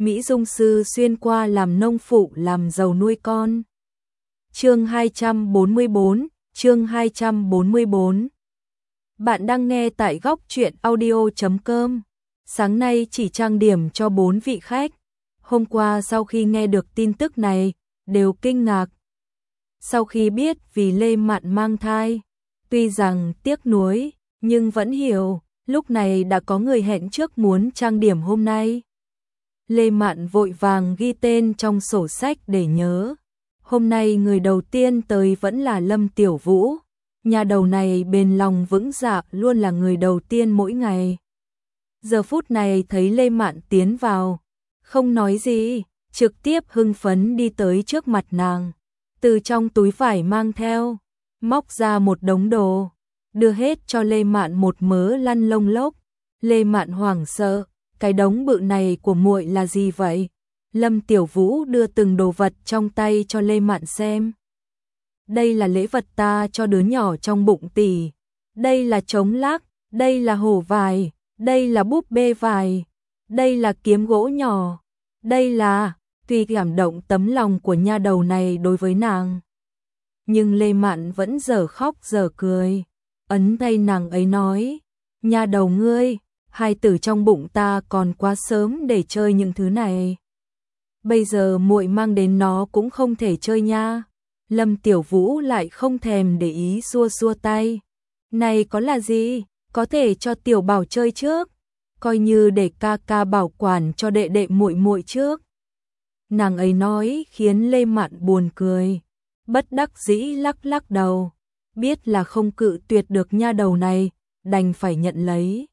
Mỹ Dung sư xuyên qua làm nông phụ làm giàu nuôi con. Chương 244, chương 244. Bạn đang nghe tại góc truyện audio.com. Sáng nay chỉ trang điểm cho 4 vị khách. Hôm qua sau khi nghe được tin tức này, đều kinh ngạc. Sau khi biết vì Lê Mạn mang thai, tuy rằng tiếc nuối, nhưng vẫn hiểu, lúc này đã có người hẹn trước muốn trang điểm hôm nay. Lê Mạn vội vàng ghi tên trong sổ sách để nhớ. Hôm nay người đầu tiên tới vẫn là Lâm Tiểu Vũ. Nhà đầu này bền lòng vững dạ luôn là người đầu tiên mỗi ngày. Giờ phút này thấy Lê Mạn tiến vào, không nói gì, trực tiếp hưng phấn đi tới trước mặt nàng. Từ trong túi vải mang theo, móc ra một đống đồ, đưa hết cho Lê Mạn một mớ lăn lông lốc. Lê Mạn hoảng sợ, cái đống bự này của muội là gì vậy? Lâm Tiểu Vũ đưa từng đồ vật trong tay cho Lê Mạn xem. Đây là lễ vật ta cho đứa nhỏ trong bụng tỷ. Đây là trống lác, đây là hổ vải, đây là búp bê vải, đây là kiếm gỗ nhỏ, đây là... Tuy cảm động tấm lòng của nha đầu này đối với nàng, nhưng Lê Mạn vẫn dở khóc dở cười, ấn tay nàng ấy nói, nha đầu ngươi, hài tử trong bụng ta còn quá sớm để chơi những thứ này. Bây giờ muội mang đến nó cũng không thể chơi nha. Lâm Tiểu Vũ lại không thèm để ý xua xua tay. Này có là gì, có thể cho tiểu bảo chơi trước, coi như để ca ca bảo quản cho đệ đệ muội muội trước. Nàng ấy nói khiến Lê Mạn buồn cười, bất đắc dĩ lắc lắc đầu, biết là không cự tuyệt được nha đầu này, đành phải nhận lấy.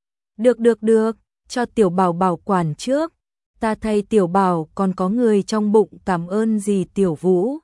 Được, cho tiểu bảo bảo quản trước, ta thay tiểu bảo còn có người trong bụng cảm ơn gì Tiểu Vũ.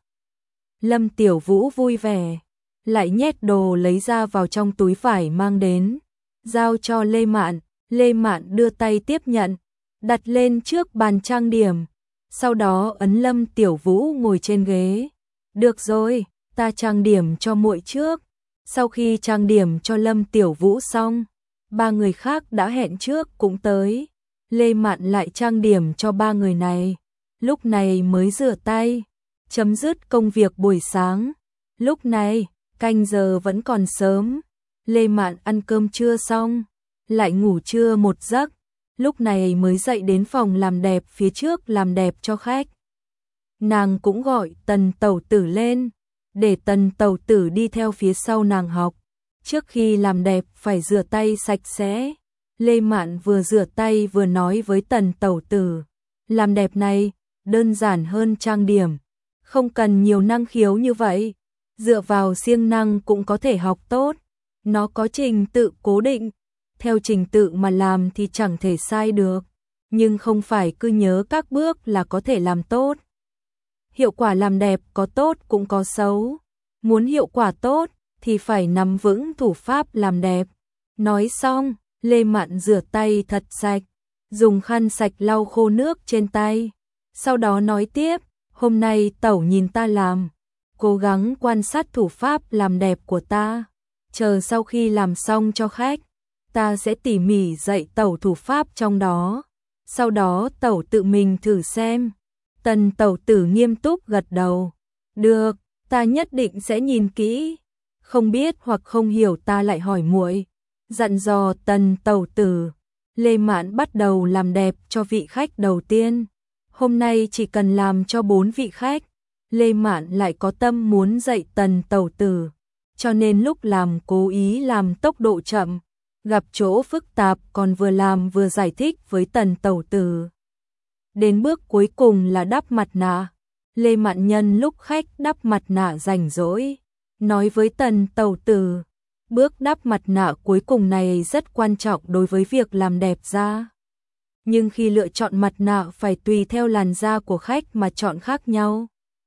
Lâm Tiểu Vũ vui vẻ, lại nhét đồ lấy ra vào trong túi vải mang đến, giao cho Lê Mạn. Lê Mạn đưa tay tiếp nhận, đặt lên trước bàn trang điểm, sau đó ấn Lâm Tiểu Vũ ngồi trên ghế. Được rồi, ta trang điểm cho muội trước. Sau khi trang điểm cho Lâm Tiểu Vũ xong, ba người khác đã hẹn trước cũng tới. Lê Mạn lại trang điểm cho ba người này, lúc này mới rửa tay, chấm dứt công việc buổi sáng. Lúc này, canh giờ vẫn còn sớm, Lê Mạn ăn cơm trưa xong, lại ngủ trưa một giấc, lúc này mới dậy đến phòng làm đẹp phía trước làm đẹp cho khách. Nàng cũng gọi Tần Tẩu Tử lên, để Tần Tẩu Tử đi theo phía sau nàng học. Trước khi làm đẹp phải rửa tay sạch sẽ. Lê Mạn vừa rửa tay vừa nói với Tần Tẩu Tử, làm đẹp này đơn giản hơn trang điểm, không cần nhiều năng khiếu như vậy, dựa vào siêng năng cũng có thể học tốt. Nó có trình tự cố định, theo trình tự mà làm thì chẳng thể sai được, nhưng không phải cứ nhớ các bước là có thể làm tốt. Hiệu quả làm đẹp có tốt cũng có xấu, muốn hiệu quả tốt thì phải nắm vững thủ pháp làm đẹp. Nói xong, Lê Mạn rửa tay thật sạch, dùng khăn sạch lau khô nước trên tay, sau đó nói tiếp, hôm nay Tẩu nhìn ta làm, cố gắng quan sát thủ pháp làm đẹp của ta, chờ sau khi làm xong cho khách, ta sẽ tỉ mỉ dạy Tẩu thủ pháp trong đó, sau đó Tẩu tự mình thử xem. Tần Tẩu Tử nghiêm túc gật đầu, được, ta nhất định sẽ nhìn kỹ, không biết hoặc không hiểu ta lại hỏi muội. Dặn dò Tần Tẩu Tử. Lê Mạn bắt đầu làm đẹp cho vị khách đầu tiên. Hôm nay chỉ cần làm cho 4 vị khách, Lê Mạn lại có tâm muốn dạy Tần Tẩu Tử, cho nên lúc làm cố ý làm tốc độ chậm, gặp chỗ phức tạp còn vừa làm vừa giải thích với Tần Tẩu Tử. Đến bước cuối cùng là đắp mặt nạ. Lê Mạn nhân lúc khách đắp mặt nạ rảnh rỗi, nói với Tần Tẩu Tử, bước đắp mặt nạ cuối cùng này rất quan trọng đối với việc làm đẹp da. Nhưng khi lựa chọn mặt nạ phải tùy theo làn da của khách mà chọn khác nhau.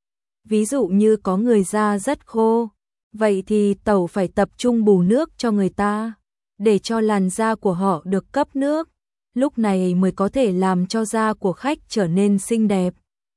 Ví dụ như có người da rất khô, vậy thì Tẩu phải tập trung bù nước cho người ta, để cho làn da của họ được cấp nước, lúc này mới có thể làm cho da của khách trở nên xinh đẹp.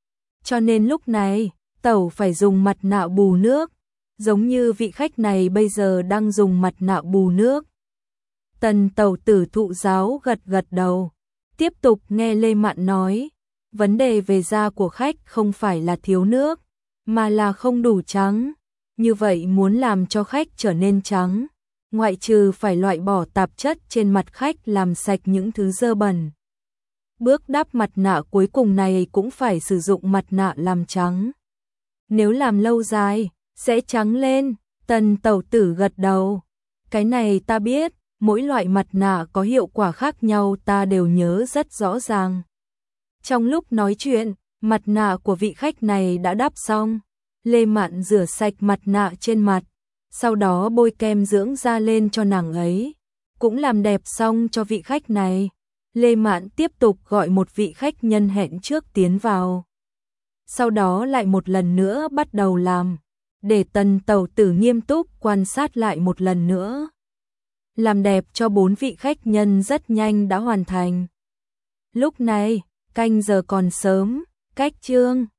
Cho nên lúc này, Tẩu phải dùng mặt nạ bù nước, giống như vị khách này bây giờ đang dùng mặt nạ bù nước. Tần Tẩu Tử thụ giáo gật gật đầu, tiếp tục nghe Lê Mạn nói, Vấn đề về da của khách không phải là thiếu nước, mà là không đủ trắng. Như vậy muốn làm cho khách trở nên trắng, ngoại trừ phải loại bỏ tạp chất trên mặt khách, làm sạch những thứ dơ bẩn. Bước đắp mặt nạ cuối cùng này cũng phải sử dụng mặt nạ làm trắng. Nếu làm lâu dài, sẽ trắng lên. Tần Tẩu Tử gật đầu. Cái này ta biết, mỗi loại mặt nạ có hiệu quả khác nhau, ta đều nhớ rất rõ ràng. Trong lúc nói chuyện, mặt nạ của vị khách này đã đắp xong. Lê Mạn rửa sạch mặt nạ trên mặt, sau đó bôi kem dưỡng da lên cho nàng ấy, cũng làm đẹp xong cho vị khách này. Lê Mạn tiếp tục gọi một vị khách nhân hẹn trước tiến vào. Sau đó lại một lần nữa bắt đầu làm, để Tần Tẩu Tử nghiêm túc quan sát lại một lần nữa. Làm đẹp cho 4 vị khách nhân rất nhanh đã hoàn thành. Lúc này, canh giờ còn sớm, cách trương